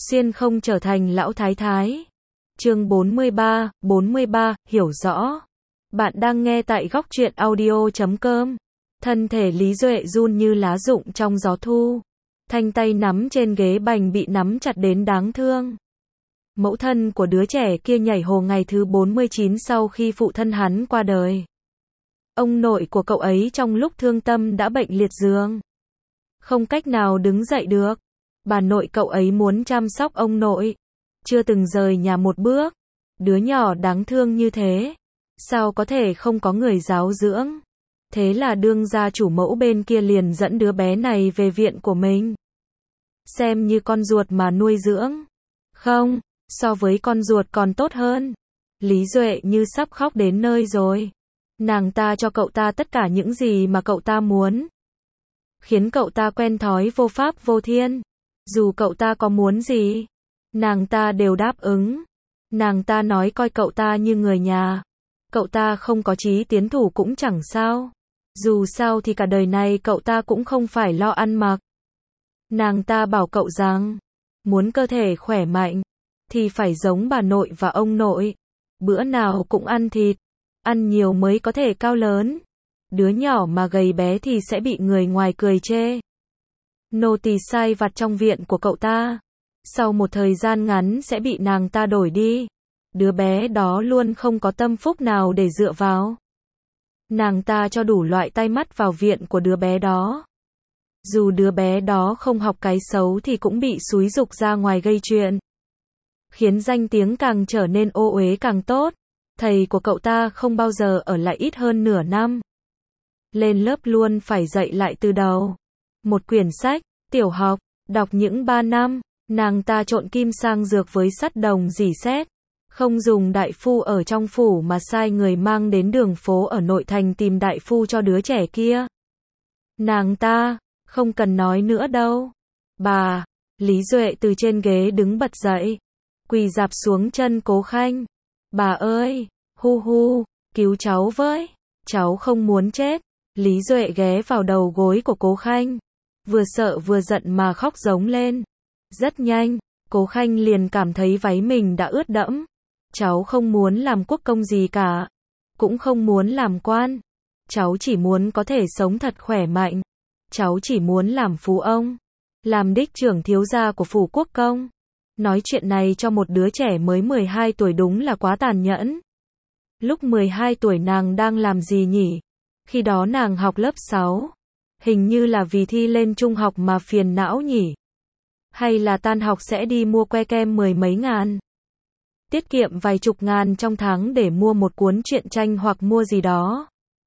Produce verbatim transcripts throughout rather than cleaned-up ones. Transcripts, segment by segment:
xuyên không trở thành lão thái thái. Chương bốn mươi ba, bốn mươi ba, hiểu rõ. Bạn đang nghe tại góc truyện audio chấm com. Thân thể Lý Duệ run như lá rụng trong gió thu. Thanh tay nắm trên ghế bành bị nắm chặt đến đáng thương. Mẫu thân của đứa trẻ kia nhảy hồ ngày thứ bốn mươi chín sau khi phụ thân hắn qua đời. Ông nội của cậu ấy trong lúc thương tâm đã bệnh liệt giường. Không cách nào đứng dậy được. Bà nội cậu ấy muốn chăm sóc ông nội. Chưa từng rời nhà một bước. Đứa nhỏ đáng thương như thế. Sao có thể không có người giáo dưỡng? Thế là đương gia chủ mẫu bên kia liền dẫn đứa bé này về viện của mình. Xem như con ruột mà nuôi dưỡng. Không, so với con ruột còn tốt hơn. Lý Duệ như sắp khóc đến nơi rồi. Nàng ta cho cậu ta tất cả những gì mà cậu ta muốn. Khiến cậu ta quen thói vô pháp vô thiên. Dù cậu ta có muốn gì, nàng ta đều đáp ứng. Nàng ta nói coi cậu ta như người nhà. Cậu ta không có chí tiến thủ cũng chẳng sao. Dù sao thì cả đời này cậu ta cũng không phải lo ăn mặc. Nàng ta bảo cậu rằng, muốn cơ thể khỏe mạnh, thì phải giống bà nội và ông nội. Bữa nào cũng ăn thịt, ăn nhiều mới có thể cao lớn. Đứa nhỏ mà gầy bé thì sẽ bị người ngoài cười chê. Nô tỳ sai vặt trong viện của cậu ta. Sau một thời gian ngắn sẽ bị nàng ta đổi đi. Đứa bé đó luôn không có tâm phúc nào để dựa vào. Nàng ta cho đủ loại tai mắt vào viện của đứa bé đó. Dù đứa bé đó không học cái xấu thì cũng bị xúi giục ra ngoài gây chuyện. Khiến danh tiếng càng trở nên ô uế càng tốt. Thầy của cậu ta không bao giờ ở lại ít hơn nửa năm. Lên lớp luôn phải dạy lại từ đầu. Một quyển sách, tiểu học, đọc những ba năm, nàng ta trộn kim sang dược với sắt đồng rỉ sét. Không dùng đại phu ở trong phủ mà sai người mang đến đường phố ở nội thành tìm đại phu cho đứa trẻ kia. Nàng ta, không cần nói nữa đâu. Bà, Lý Duệ từ trên ghế đứng bật dậy. Quỳ rạp xuống chân Cố Khanh. Bà ơi, hu hu, cứu cháu với. Cháu không muốn chết. Lý Duệ ghé vào đầu gối của Cố Khanh. Vừa sợ vừa giận mà khóc giống lên. Rất nhanh, Cố Khanh liền cảm thấy váy mình đã ướt đẫm. Cháu không muốn làm quốc công gì cả. Cũng không muốn làm quan. Cháu chỉ muốn có thể sống thật khỏe mạnh. Cháu chỉ muốn làm phú ông. Làm đích trưởng thiếu gia của phủ quốc công. Nói chuyện này cho một đứa trẻ mới mười hai tuổi đúng là quá tàn nhẫn. Lúc mười hai tuổi nàng đang làm gì nhỉ? Khi đó nàng học lớp sáu. Hình như là vì thi lên trung học mà phiền não nhỉ? Hay là tan học sẽ đi mua que kem mười mấy ngàn? Tiết kiệm vài chục ngàn trong tháng để mua một cuốn truyện tranh hoặc mua gì đó.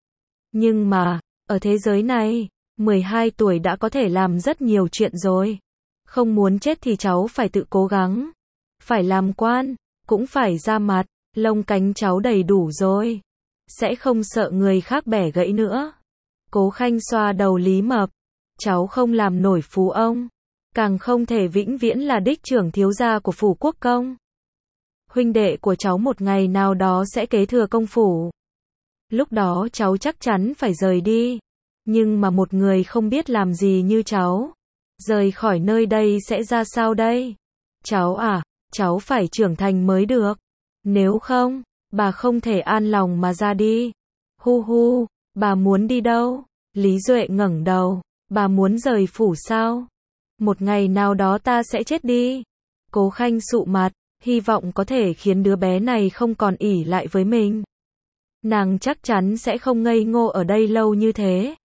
Nhưng mà, ở thế giới này, mười hai tuổi đã có thể làm rất nhiều chuyện rồi. Không muốn chết thì cháu phải tự cố gắng. Phải làm quan, cũng phải ra mặt, lông cánh cháu đầy đủ rồi. Sẽ không sợ người khác bẻ gãy nữa. Cố Khanh xoa đầu Lý Mập. Cháu không làm nổi phú ông. Càng không thể vĩnh viễn là đích trưởng thiếu gia của phủ quốc công. Huynh đệ của cháu một ngày nào đó sẽ kế thừa công phủ. Lúc đó cháu chắc chắn phải rời đi. Nhưng mà một người không biết làm gì như cháu. Rời khỏi nơi đây sẽ ra sao đây? Cháu à, cháu phải trưởng thành mới được. Nếu không, bà không thể an lòng mà ra đi. Hu hu, bà muốn đi đâu? Lý Duệ ngẩng đầu. Bà muốn rời phủ sao? Một ngày nào đó ta sẽ chết đi. Cố Khanh sụ mặt, hy vọng có thể khiến đứa bé này không còn ỷ lại với mình. Nàng chắc chắn sẽ không ngây ngô ở đây lâu như thế.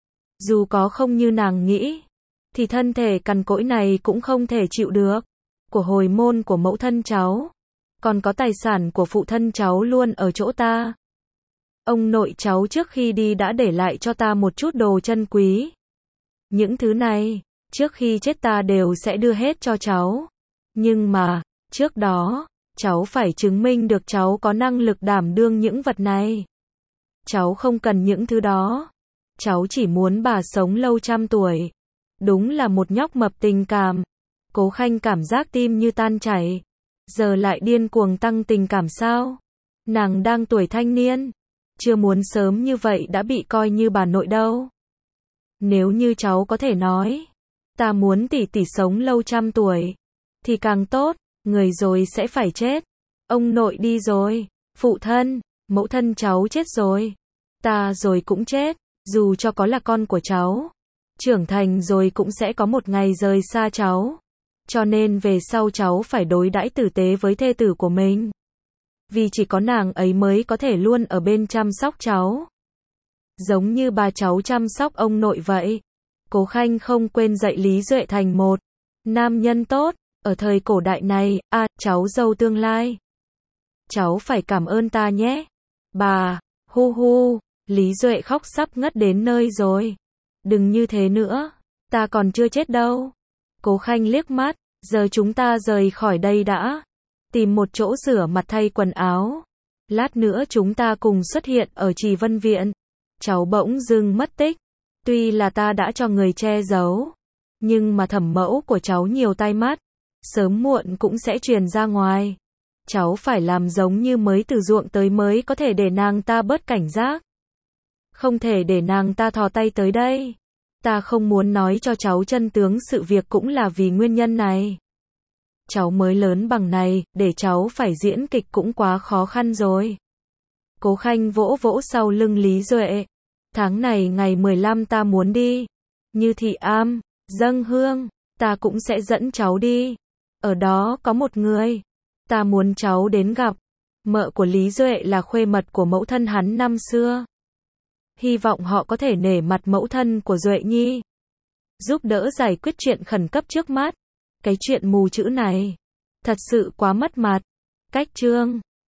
Dù có không như nàng nghĩ, thì thân thể cằn cỗi này cũng không thể chịu được. Của hồi môn của mẫu thân cháu, còn có tài sản của phụ thân cháu luôn ở chỗ ta. Ông nội cháu trước khi đi đã để lại cho ta một chút đồ chân quý. Những thứ này, trước khi chết ta đều sẽ đưa hết cho cháu. Nhưng mà, trước đó, cháu phải chứng minh được cháu có năng lực đảm đương những vật này. Cháu không cần những thứ đó. Cháu chỉ muốn bà sống lâu trăm tuổi. Đúng là một nhóc mập tình cảm. Cố Khanh cảm giác tim như tan chảy. Giờ lại điên cuồng tăng tình cảm sao? Nàng đang tuổi thanh niên. Chưa muốn sớm như vậy đã bị coi như bà nội đâu. Nếu như cháu có thể nói, ta muốn tỷ tỷ sống lâu trăm tuổi. thì càng tốt, người rồi sẽ phải chết. Ông nội đi rồi, phụ thân, mẫu thân cháu chết rồi, ta rồi cũng chết, dù cho có là con của cháu, trưởng thành rồi cũng sẽ có một ngày rời xa cháu. Cho nên về sau cháu phải đối đãi tử tế với thê tử của mình. Vì chỉ có nàng ấy mới có thể luôn ở bên chăm sóc cháu. Giống như bà cháu chăm sóc ông nội vậy. Cố Khanh không quên dạy Lý Duệ thành một nam nhân tốt. Ở thời cổ đại này, à, cháu dâu tương lai, cháu phải cảm ơn ta nhé. Bà, hu hu, Lý Duệ khóc sắp ngất đến nơi rồi. Đừng như thế nữa, ta còn chưa chết đâu. Cố Khanh liếc mắt, giờ chúng ta rời khỏi đây đã. Tìm một chỗ rửa mặt thay quần áo. Lát nữa chúng ta cùng xuất hiện ở Trì Vân Viện. Cháu bỗng dưng mất tích. Tuy là ta đã cho người che giấu, nhưng mà thẩm mẫu của cháu nhiều tai mắt. Sớm muộn cũng sẽ truyền ra ngoài. Cháu phải làm giống như mới từ ruộng tới mới có thể để nàng ta bớt cảnh giác. Không thể để nàng ta thò tay tới đây. Ta không muốn nói cho cháu chân tướng sự việc cũng là vì nguyên nhân này. Cháu mới lớn bằng này, để cháu phải diễn kịch cũng quá khó khăn rồi. Cố Khanh vỗ vỗ sau lưng Lý Duệ. Tháng này ngày mười lăm ta muốn đi. Như Thị Am, dâng hương, ta cũng sẽ dẫn cháu đi. Ở đó có một người, ta muốn cháu đến gặp. Mợ của Lý Duệ là khuê mật của mẫu thân hắn năm xưa. Hy vọng họ có thể nể mặt mẫu thân của Duệ Nhi. Giúp đỡ giải quyết chuyện khẩn cấp trước mắt. Cái chuyện mù chữ này, thật sự quá mất mặt. Cách chương